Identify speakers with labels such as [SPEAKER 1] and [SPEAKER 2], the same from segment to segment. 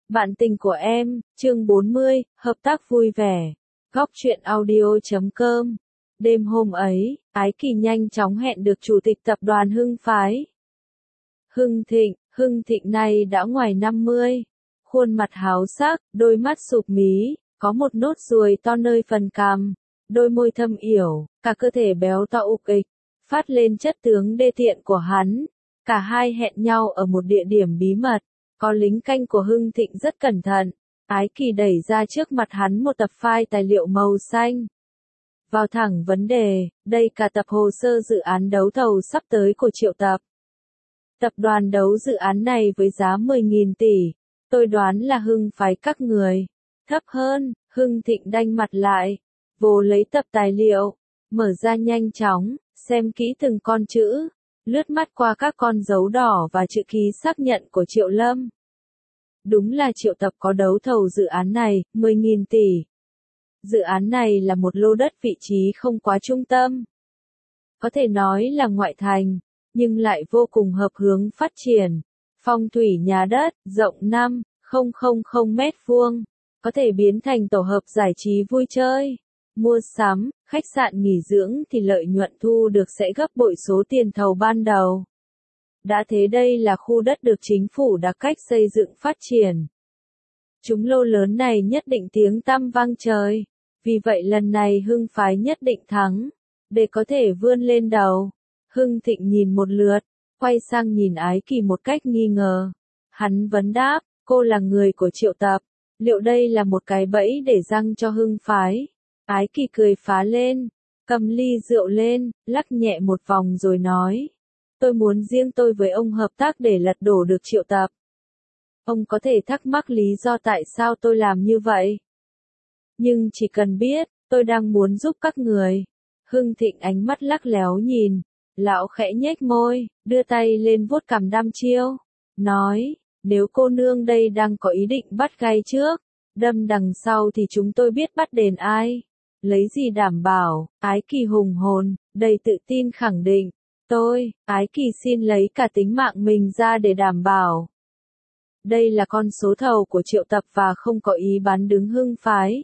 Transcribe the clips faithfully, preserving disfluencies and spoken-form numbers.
[SPEAKER 1] Bạn tình của em, chương bốn mươi, hợp tác vui vẻ. Góc truyện audio chấm com. Đêm hôm ấy, Ái Kỳ nhanh chóng hẹn được chủ tịch tập đoàn Hưng Phái. Hưng Thịnh, Hưng Thịnh này đã ngoài năm mươi. Khuôn mặt háo sắc, đôi mắt sụp mí, có một nốt ruồi to nơi phần cằm, đôi môi thâm yểu, cả cơ thể béo to ục ịch, phát lên chất tướng đê tiện của hắn. Cả hai hẹn nhau ở một địa điểm bí mật. Có lính canh của Hưng Thịnh rất cẩn thận. Ái Kỳ đẩy ra trước mặt hắn một tập file tài liệu màu xanh. Vào thẳng vấn đề, đây cả tập hồ sơ dự án đấu thầu sắp tới của Triệu Tập. Tập đoàn đấu dự án này với giá mười nghìn tỷ. Tôi đoán là Hưng Phái các người. Thấp hơn, Hưng Thịnh đanh mặt lại. Vồ lấy tập tài liệu. Mở ra nhanh chóng, xem kỹ từng con chữ. Lướt mắt qua các con dấu đỏ và chữ ký xác nhận của Triệu Lâm. Đúng là Triệu Tập có đấu thầu dự án này, mười nghìn tỷ. Dự án này là một lô đất vị trí không quá trung tâm. Có thể nói là ngoại thành, nhưng lại vô cùng hợp hướng phát triển. Phong thủy nhà đất, rộng năm nghìn mét vuông, có thể biến thành tổ hợp giải trí vui chơi, mua sắm, khách sạn nghỉ dưỡng thì lợi nhuận thu được sẽ gấp bội số tiền thầu ban đầu. Đã thế đây là khu đất được chính phủ đặc cách xây dựng phát triển. Chúng lô lớn này nhất định tiếng tăm vang trời. Vì vậy lần này Hưng Phái nhất định thắng. Để có thể vươn lên đầu. Hưng Thịnh nhìn một lượt. Quay sang nhìn Ái Kỳ một cách nghi ngờ. Hắn vấn đáp, cô là người của Triệu Tập. Liệu đây là một cái bẫy để răng cho Hưng Phái? Ái Kỳ cười phá lên. Cầm ly rượu lên, lắc nhẹ một vòng rồi nói. Tôi muốn riêng tôi với ông hợp tác để lật đổ được Triệu Tập. Ông có thể thắc mắc lý do tại sao tôi làm như vậy. Nhưng chỉ cần biết, tôi đang muốn giúp các người. Hưng Thịnh ánh mắt lắc léo nhìn. Lão khẽ nhếch môi, đưa tay lên vuốt cằm đăm chiêu. Nói, nếu cô nương đây đang có ý định bắt gai trước, đâm đằng sau thì chúng tôi biết bắt đền ai. Lấy gì đảm bảo? Ái Kỳ hùng hồn, đầy tự tin khẳng định. Tôi, Ái Kỳ xin lấy cả tính mạng mình ra để đảm bảo. Đây là con số thầu của Triệu Tập và không có ý bán đứng Hưng Phái.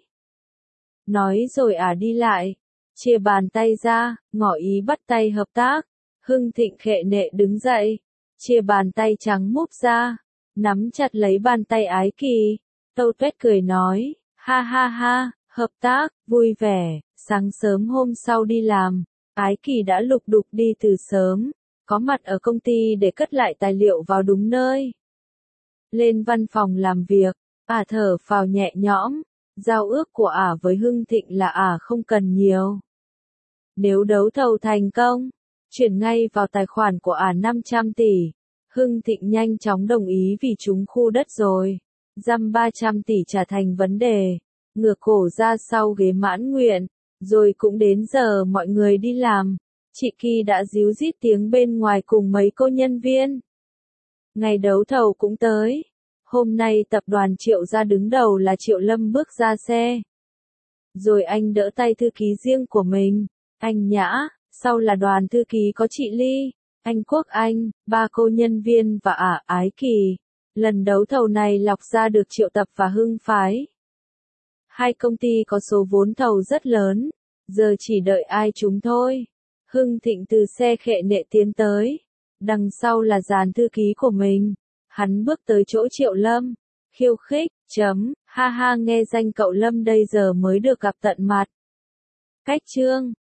[SPEAKER 1] Nói rồi ả à đi lại, chia bàn tay ra, ngỏ ý bắt tay hợp tác. Hưng Thịnh khệ nệ đứng dậy, chia bàn tay trắng múp ra, nắm chặt lấy bàn tay Ái Kỳ. Tâu tuét cười nói, ha ha ha, hợp tác, vui vẻ. Sáng sớm hôm sau đi làm, Ái Kỳ đã lục đục đi từ sớm, có mặt ở công ty để cất lại tài liệu vào đúng nơi. Lên văn phòng làm việc, ả thở phào nhẹ nhõm, giao ước của ả với Hưng Thịnh là ả không cần nhiều. Nếu đấu thầu thành công, chuyển ngay vào tài khoản của ả năm trăm tỷ. Hưng Thịnh nhanh chóng đồng ý vì trúng khu đất rồi. Dăm ba trăm tỷ trả thành vấn đề. Ngửa cổ ra sau ghế mãn nguyện. Rồi cũng đến giờ mọi người đi làm. Chị Kỳ đã díu dít tiếng bên ngoài cùng mấy cô nhân viên. Ngày đấu thầu cũng tới. Hôm nay tập đoàn Triệu ra đứng đầu là Triệu Lâm bước ra xe. Rồi anh đỡ tay thư ký riêng của mình. Anh Nhã, sau là đoàn thư ký có chị Ly, anh Quốc Anh, ba cô nhân viên và ả Ái Kỳ. Lần đấu thầu này lọc ra được Triệu Tập và Hưng Phái. Hai công ty có số vốn thầu rất lớn, giờ chỉ đợi ai trúng thôi. Hưng Thịnh từ xe khệ nệ tiến tới. Đằng sau là dàn thư ký của mình. Hắn bước tới chỗ Triệu Lâm. Khiêu khích, chấm, ha ha nghe danh cậu Lâm đây giờ mới được gặp tận mặt. Cách chương.